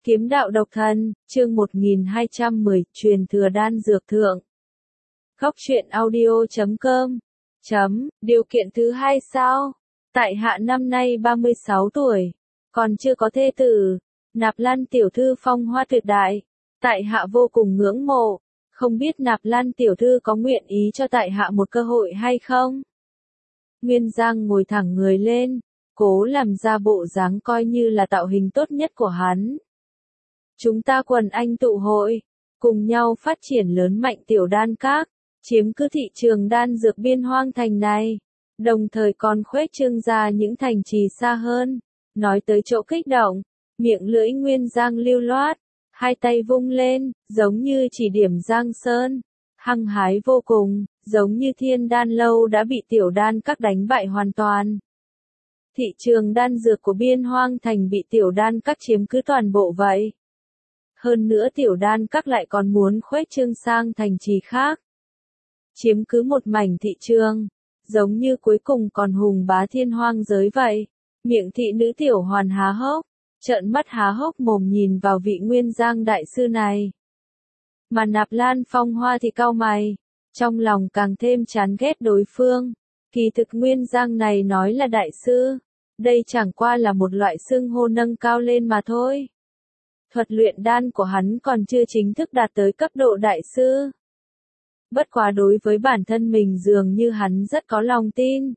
Kiếm đạo độc thân, chương 1210, truyền thừa đan dược thượng. Góc truyện audio.com. Điều kiện thứ hai sao? Tại hạ năm nay 36 tuổi, còn chưa có thê tử. Nạp Lan tiểu thư phong hoa tuyệt đại, tại hạ vô cùng ngưỡng mộ, không biết Nạp Lan tiểu thư có nguyện ý cho tại hạ một cơ hội hay không? Nguyên Giang ngồi thẳng người lên, cố làm ra bộ dáng coi như là tạo hình tốt nhất của hắn. Chúng ta quần anh tụ hội, cùng nhau phát triển lớn mạnh tiểu đan các, chiếm cứ thị trường đan dược biên hoang thành này, đồng thời còn khuếch trương ra những thành trì xa hơn. Nói tới chỗ kích động, miệng lưỡi Nguyên Giang lưu loát, hai tay vung lên, giống như chỉ điểm Giang Sơn, hăng hái vô cùng, giống như Thiên Đan lâu đã bị tiểu đan các đánh bại hoàn toàn. Thị trường đan dược của biên hoang thành bị tiểu đan các chiếm cứ toàn bộ vậy. Hơn nữa tiểu đan các lại còn muốn khuếch trương sang thành trì khác. Chiếm cứ một mảnh thị trường, giống như cuối cùng còn hùng bá thiên hoang giới vậy. Miệng thị nữ tiểu hoàn há hốc, trợn mắt há hốc mồm nhìn vào vị Nguyên Giang đại sư này. Mà Nạp Lan Phong Hoa thì cau mày, trong lòng càng thêm chán ghét đối phương. Kỳ thực Nguyên Giang này nói là đại sư, đây chẳng qua là một loại xưng hô nâng cao lên mà thôi. Thuật luyện đan của hắn còn chưa chính thức đạt tới cấp độ đại sư. Bất quá đối với bản thân mình dường như hắn rất có lòng tin.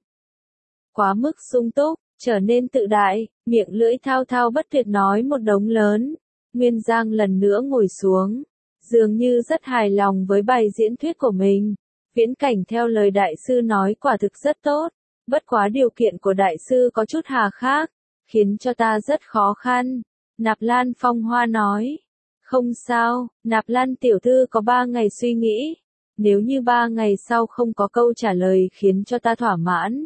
Quá mức sung túc, trở nên tự đại, miệng lưỡi thao thao bất tuyệt nói một đống lớn. Nguyên Giang lần nữa ngồi xuống, dường như rất hài lòng với bài diễn thuyết của mình. Viễn cảnh theo lời đại sư nói quả thực rất tốt, bất quá điều kiện của đại sư có chút hà khắc, khiến cho ta rất khó khăn. Nạp Lan Phong Hoa nói, không sao, Nạp Lan tiểu thư có 3 ngày suy nghĩ, nếu như 3 ngày sau không có câu trả lời khiến cho ta thỏa mãn.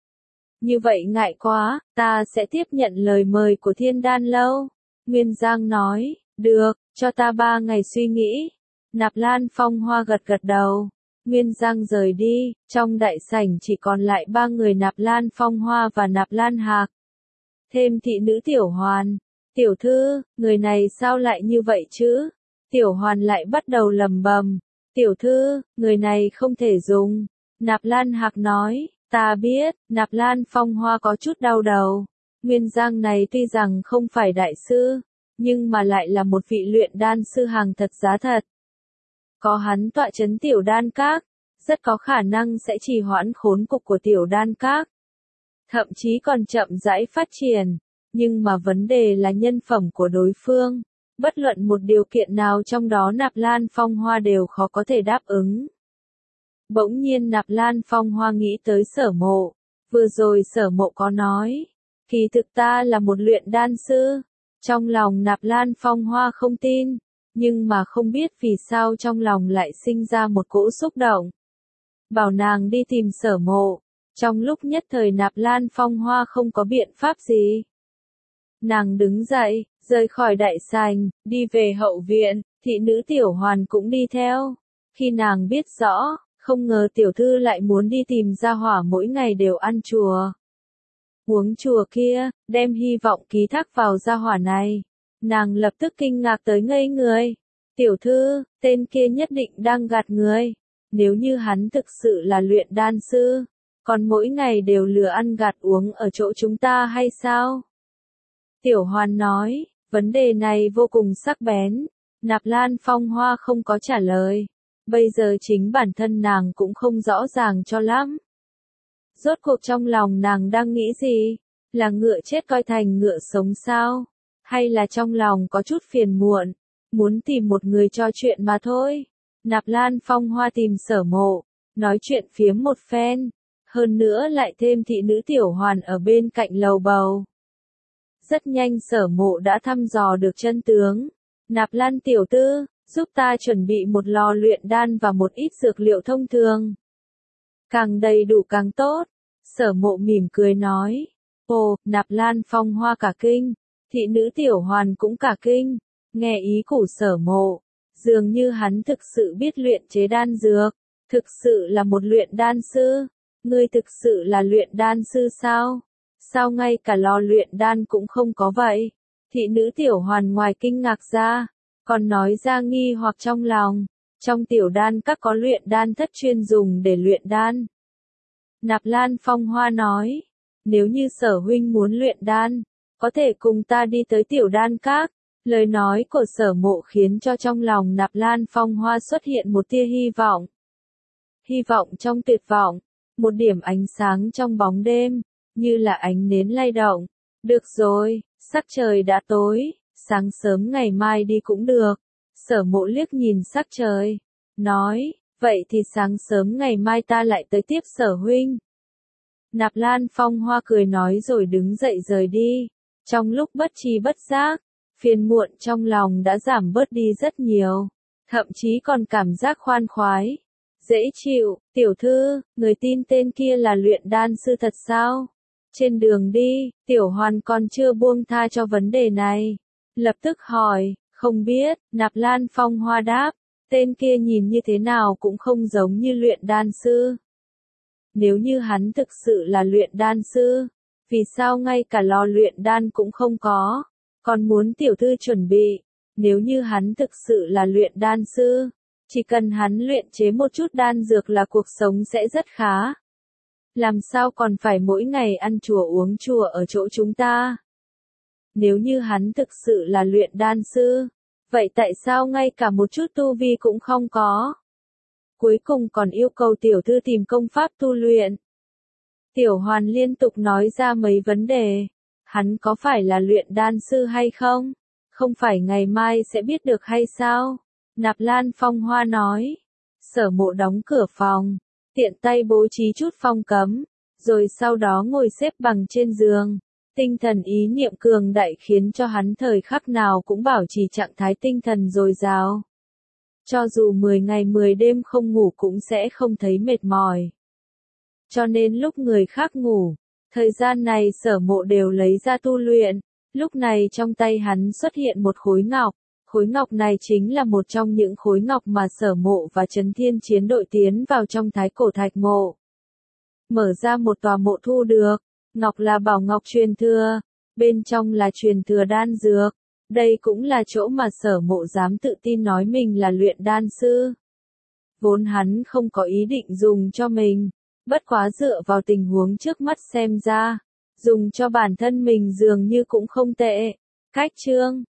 Như vậy ngại quá, ta sẽ tiếp nhận lời mời của Thiên Đan lâu. Nguyên Giang nói, được, cho ta 3 ngày suy nghĩ. Nạp Lan Phong Hoa gật gật đầu. Nguyên Giang rời đi, trong đại sảnh chỉ còn lại 3 người Nạp Lan Phong Hoa và Nạp Lan Hạc. Thêm thị nữ Tiểu Hoàn. Tiểu thư, người này sao lại như vậy chứ? Tiểu Hoàn lại bắt đầu lầm bầm. Tiểu thư, người này không thể dùng. Nạp Lan Hạc nói, ta biết. Nạp Lan Phong Hoa có chút đau đầu. Nguyên Giang này tuy rằng không phải đại sư, nhưng mà lại là một vị luyện đan sư hàng thật giá thật. Có hắn tọa chấn tiểu đan các, rất có khả năng sẽ trì hoãn khốn cục của tiểu đan các. Thậm chí còn chậm rãi phát triển. Nhưng mà vấn đề là nhân phẩm của đối phương. Bất luận một điều kiện nào trong đó Nạp Lan Phong Hoa đều khó có thể đáp ứng. Bỗng nhiên Nạp Lan Phong Hoa nghĩ tới Sở Mộ. Vừa rồi Sở Mộ có nói, kỳ thực ta là một luyện đan sư. Trong lòng Nạp Lan Phong Hoa không tin, nhưng mà không biết vì sao trong lòng lại sinh ra một cỗ xúc động. Bảo nàng đi tìm Sở Mộ. Trong lúc nhất thời Nạp Lan Phong Hoa không có biện pháp gì. Nàng đứng dậy, rời khỏi đại sảnh, đi về hậu viện, thị nữ Tiểu Hoàn cũng đi theo. Khi nàng biết rõ, không ngờ tiểu thư lại muốn đi tìm gia hỏa mỗi ngày đều ăn chùa. Uống chùa kia, đem hy vọng ký thác vào gia hỏa này. Nàng lập tức kinh ngạc tới ngây người. Tiểu thư, tên kia nhất định đang gạt người. Nếu như hắn thực sự là luyện đan sư, còn mỗi ngày đều lừa ăn gạt uống ở chỗ chúng ta hay sao? Tiểu Hoàn nói, vấn đề này vô cùng sắc bén. Nạp Lan Phong Hoa không có trả lời. Bây giờ chính bản thân nàng cũng không rõ ràng cho lắm. Rốt cuộc trong lòng nàng đang nghĩ gì? Là ngựa chết coi thành ngựa sống sao? Hay là trong lòng có chút phiền muộn, muốn tìm một người trò chuyện mà thôi? Nạp Lan Phong Hoa tìm Sở Mộ, nói chuyện phiếm một phen. Hơn nữa lại thêm thị nữ Tiểu Hoàn ở bên cạnh lầu bầu. Rất nhanh Sở Mộ đã thăm dò được chân tướng. Nạp Lan tiểu thư, giúp ta chuẩn bị một lò luyện đan và một ít dược liệu thông thường. Càng đầy đủ càng tốt. Sở Mộ mỉm cười nói. Ồ, Nạp Lan Phong Hoa cả kinh. Thị nữ Tiểu Hoàn cũng cả kinh. Nghe ý của Sở Mộ, dường như hắn thực sự biết luyện chế đan dược. Thực sự là một luyện đan sư. Ngươi thực sự là luyện đan sư sao? Sao ngay cả lò luyện đan cũng không có vậy? Thị nữ Tiểu Hoàn ngoài kinh ngạc ra, còn nói ra nghi hoặc trong lòng. Trong Tiểu Đan các có luyện đan thất chuyên dùng để luyện đan. Nạp Lan Phong Hoa nói, nếu như Sở huynh muốn luyện đan, có thể cùng ta đi tới Tiểu Đan các. Lời nói của Sở Mộ khiến cho trong lòng Nạp Lan Phong Hoa xuất hiện một tia hy vọng. Hy vọng trong tuyệt vọng, một điểm ánh sáng trong bóng đêm, như là ánh nến lay động. Được rồi, sắc trời đã tối, sáng sớm ngày mai đi cũng được. Sở Mộ liếc nhìn sắc trời, nói, vậy thì sáng sớm ngày mai ta lại tới tiếp Sở huynh. Nạp Lan Phong Hoa cười nói rồi đứng dậy rời đi. Trong lúc bất tri bất giác, phiền muộn trong lòng đã giảm bớt đi rất nhiều, thậm chí còn cảm giác khoan khoái, dễ chịu. Tiểu thư, người tin tên kia là luyện đan sư thật sao? Trên đường đi, Tiểu Hoàn còn chưa buông tha cho vấn đề này. Lập tức hỏi, không biết. Nạp Lan Phong Hoa đáp, tên kia nhìn như thế nào cũng không giống như luyện đan sư. Nếu như hắn thực sự là luyện đan sư, vì sao ngay cả lò luyện đan cũng không có, còn muốn tiểu thư chuẩn bị? Nếu như hắn thực sự là luyện đan sư, chỉ cần hắn luyện chế một chút đan dược là cuộc sống sẽ rất khá. Làm sao còn phải mỗi ngày ăn chùa uống chùa ở chỗ chúng ta? Nếu như hắn thực sự là luyện đan sư, vậy tại sao ngay cả một chút tu vi cũng không có? Cuối cùng còn yêu cầu tiểu thư tìm công pháp tu luyện. Tiểu Hoàn liên tục nói ra mấy vấn đề. Hắn có phải là luyện đan sư hay không? Không phải ngày mai sẽ biết được hay sao? Nạp Lan Phong Hoa nói. Sở Mộ đóng cửa phòng, tiện tay bố trí chút phong cấm, rồi sau đó ngồi xếp bằng trên giường. Tinh thần ý niệm cường đại khiến cho hắn thời khắc nào cũng bảo trì trạng thái tinh thần dồi dào. Cho dù 10 ngày 10 đêm không ngủ cũng sẽ không thấy mệt mỏi. Cho nên lúc người khác ngủ, thời gian này Sở Mộ đều lấy ra tu luyện. Lúc này trong tay hắn xuất hiện một khối ngọc. Khối ngọc này chính là một trong những khối ngọc mà Sở Mộ và Trấn Thiên Chiến đội tiến vào trong Thái Cổ Thạch Mộ. Mở ra một tòa mộ thu được. Ngọc là bảo ngọc truyền thừa. Bên trong là truyền thừa đan dược. Đây cũng là chỗ mà Sở Mộ dám tự tin nói mình là luyện đan sư. Vốn hắn không có ý định dùng cho mình. Bất quá dựa vào tình huống trước mắt xem ra, dùng cho bản thân mình dường như cũng không tệ. Cách chương